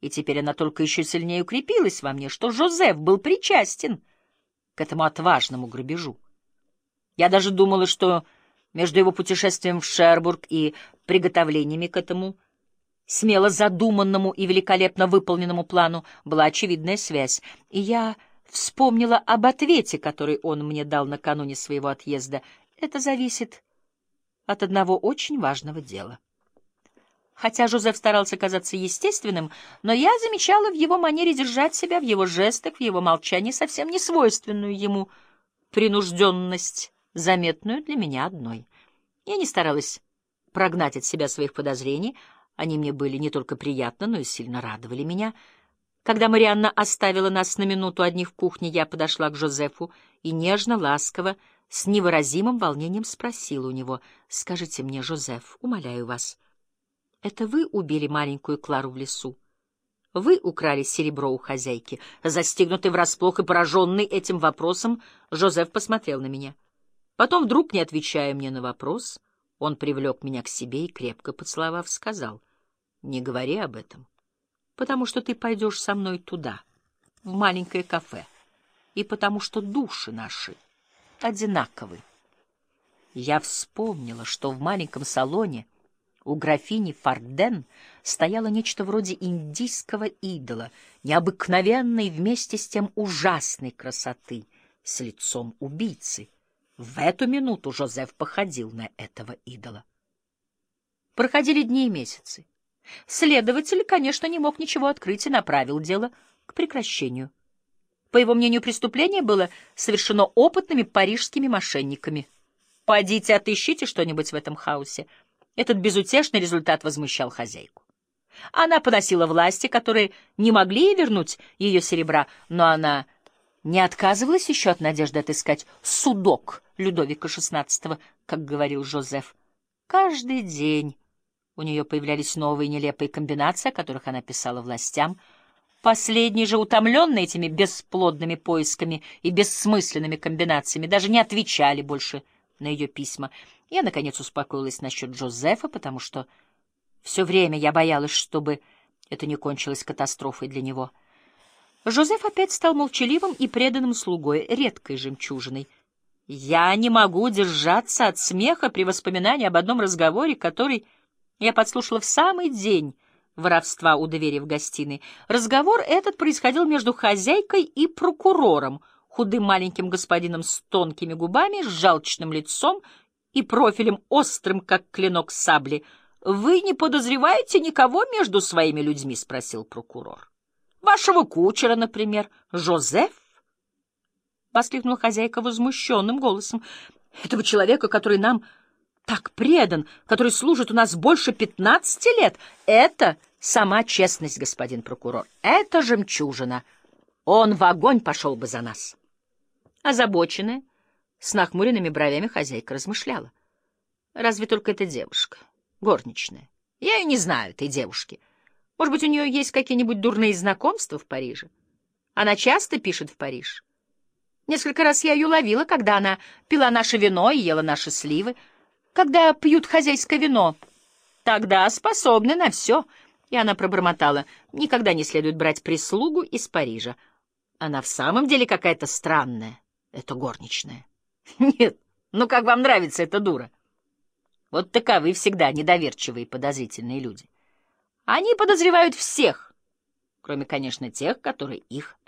и теперь она только еще сильнее укрепилась во мне, что Жозеф был причастен к этому отважному грабежу. Я даже думала, что между его путешествием в Шербург и приготовлениями к этому смело задуманному и великолепно выполненному плану была очевидная связь, и я вспомнила об ответе, который он мне дал накануне своего отъезда. Это зависит от одного очень важного дела. Хотя Жозеф старался казаться естественным, но я замечала в его манере держать себя, в его жестах, в его молчании совсем не свойственную ему принужденность, заметную для меня одной. Я не старалась прогнать от себя своих подозрений, они мне были не только приятны, но и сильно радовали меня. Когда Марианна оставила нас на минуту одних в кухне, я подошла к Жозефу и нежно, ласково, с невыразимым волнением спросила у него: «Скажите мне, Жозеф, умоляю вас, это вы убили маленькую Клару в лесу? Вы украли серебро у хозяйки?» Застигнутый врасплох и пораженный этим вопросом, Жозеф посмотрел на меня. Потом, вдруг не отвечая мне на вопрос, он привлек меня к себе и, крепко поцеловав, сказал: «Не говори об этом, потому что ты пойдешь со мной туда, в маленькое кафе, и потому что души наши одинаковы». Я вспомнила, что в маленьком салоне у графини Фарден стояло нечто вроде индийского идола, необыкновенной вместе с тем ужасной красоты, с лицом убийцы. В эту минуту Жозеф походил на этого идола. Проходили дни и месяцы. Следователь, конечно, не мог ничего открыть и направил дело к прекращению. По его мнению, преступление было совершено опытными парижскими мошенниками. «Подите, отыщите что-нибудь в этом хаосе». Этот безутешный результат возмущал хозяйку. Она поносила власти, которые не могли ей вернуть ее серебра, но она не отказывалась еще от надежды отыскать судок Людовика XVI, как говорил Жозеф. Каждый день у нее появлялись новые нелепые комбинации, о которых она писала властям. Последние же, утомленные этими бесплодными поисками и бессмысленными комбинациями, даже не отвечали больше на ее письма. Я, наконец, успокоилась насчет Жозефа, потому что все время я боялась, чтобы это не кончилось катастрофой для него. Жозеф опять стал молчаливым и преданным слугой, редкой жемчужиной. Я не могу держаться от смеха при воспоминании об одном разговоре, который я подслушала в самый день воровства у двери в гостиной. Разговор этот происходил между хозяйкой и прокурором, худым маленьким господином с тонкими губами, с жалчным лицом и профилем острым, как клинок сабли. «Вы не подозреваете никого между своими людьми?» — спросил прокурор. «Вашего кучера, например, Жозеф?» — воскликнула хозяйка возмущенным голосом. «Этого человека, который нам так предан, который служит у нас больше 15 лет. Это сама честность, господин прокурор. Это жемчужина. Он в огонь пошел бы за нас». Озабоченная, с нахмуренными бровями хозяйка размышляла. «Разве только эта девушка, горничная? Я ее не знаю, этой девушки. Может быть, у нее есть какие-нибудь дурные знакомства в Париже? Она часто пишет в Париж. Несколько раз я ее ловила, когда она пила наше вино и ела наши сливы. Когда пьют хозяйское вино, тогда способны на все». И она пробормотала: «Никогда не следует брать прислугу из Парижа. Она в самом деле какая-то странная, эта горничная». «Нет, ну как вам нравится эта дура?» Вот таковы всегда недоверчивые и подозрительные люди. Они подозревают всех, кроме, конечно, тех, которые их